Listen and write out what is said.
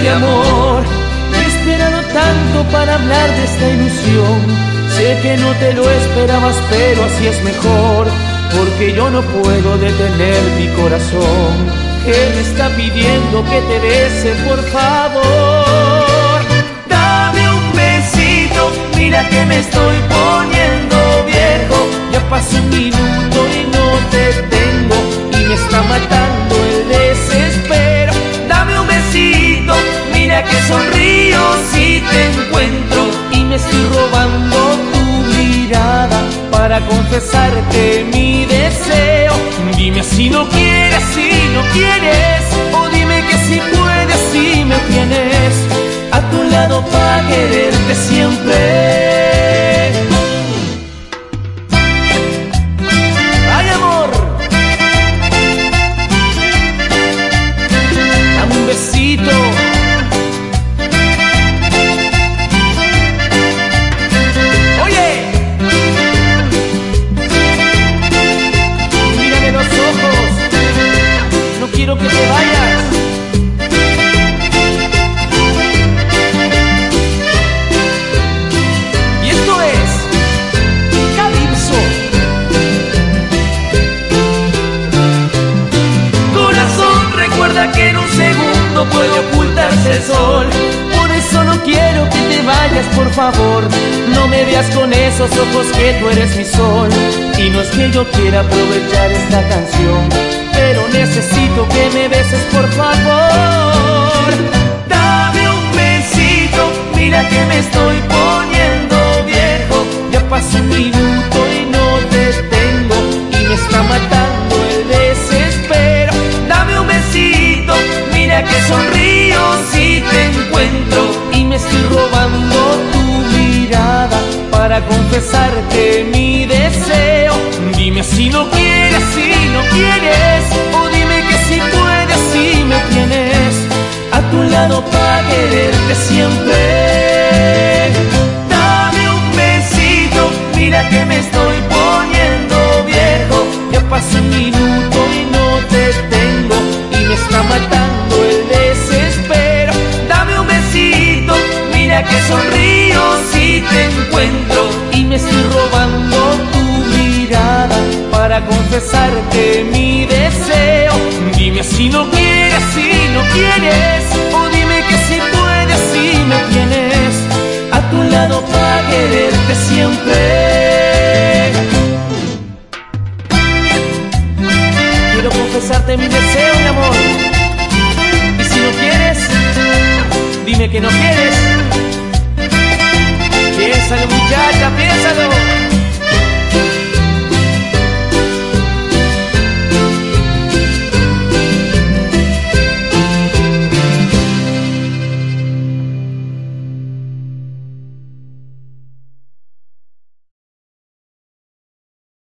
de amor. He esperado tanto para hablar de esta ilusión. Sé que no te lo esperabas, pero así es mejor, porque yo no puedo detener mi corazón. Él me está pidiendo que te bese, por favor. Dame un besito, mira que me estoy poniendo viejo. Ya pasó un minuto y no te tengo, y me está matando el desespero. Dame un besito, mira que sonrío si te encuentro, y me estoy robando tu mirada para confesarte mi deseo. Dime si no quieres, si no quieres, o dime que si puedes, si me tienes a tu lado para quererte siempre. ¡Ay, amor! Dame un besito. Quiero que te vayas. Y esto es Calypso. Corazón, recuerda que en un segundo puede ocultarse el sol. Por eso no quiero que te vayas, por favor. No me veas con esos ojos que tú eres mi sol. Y no es que yo quiera aprovechar esta canción, pero necesito que me beses, por favor. Dame un besito, mira que me estoy poniendo viejo. Ya pasó un minuto y no te tengo, y me está matando el desespero. Dame un besito, mira que sonrío si te encuentro, y me estoy robando tu mirada para confesarte mi deseo. Dime si no quieres, si no quieres, o dime que si puedes, si me tienes a tu lado para quererte siempre. Dame un besito, mira que me estoy poniendo viejo. Ya pasó un minuto y no te tengo, y me está matando el desespero. Dame un besito, mira que sonrío si te encuentro, y me estoy robando tu mirada para confesarte mi deseo. Dime si no quieres, si no quieres, o dime que si puedes, si me tienes a tu lado para quererte siempre. Quiero confesarte mi deseo, mi amor. Y si no quieres, dime que no quieres. Piénsalo, muchacha, piénsalo.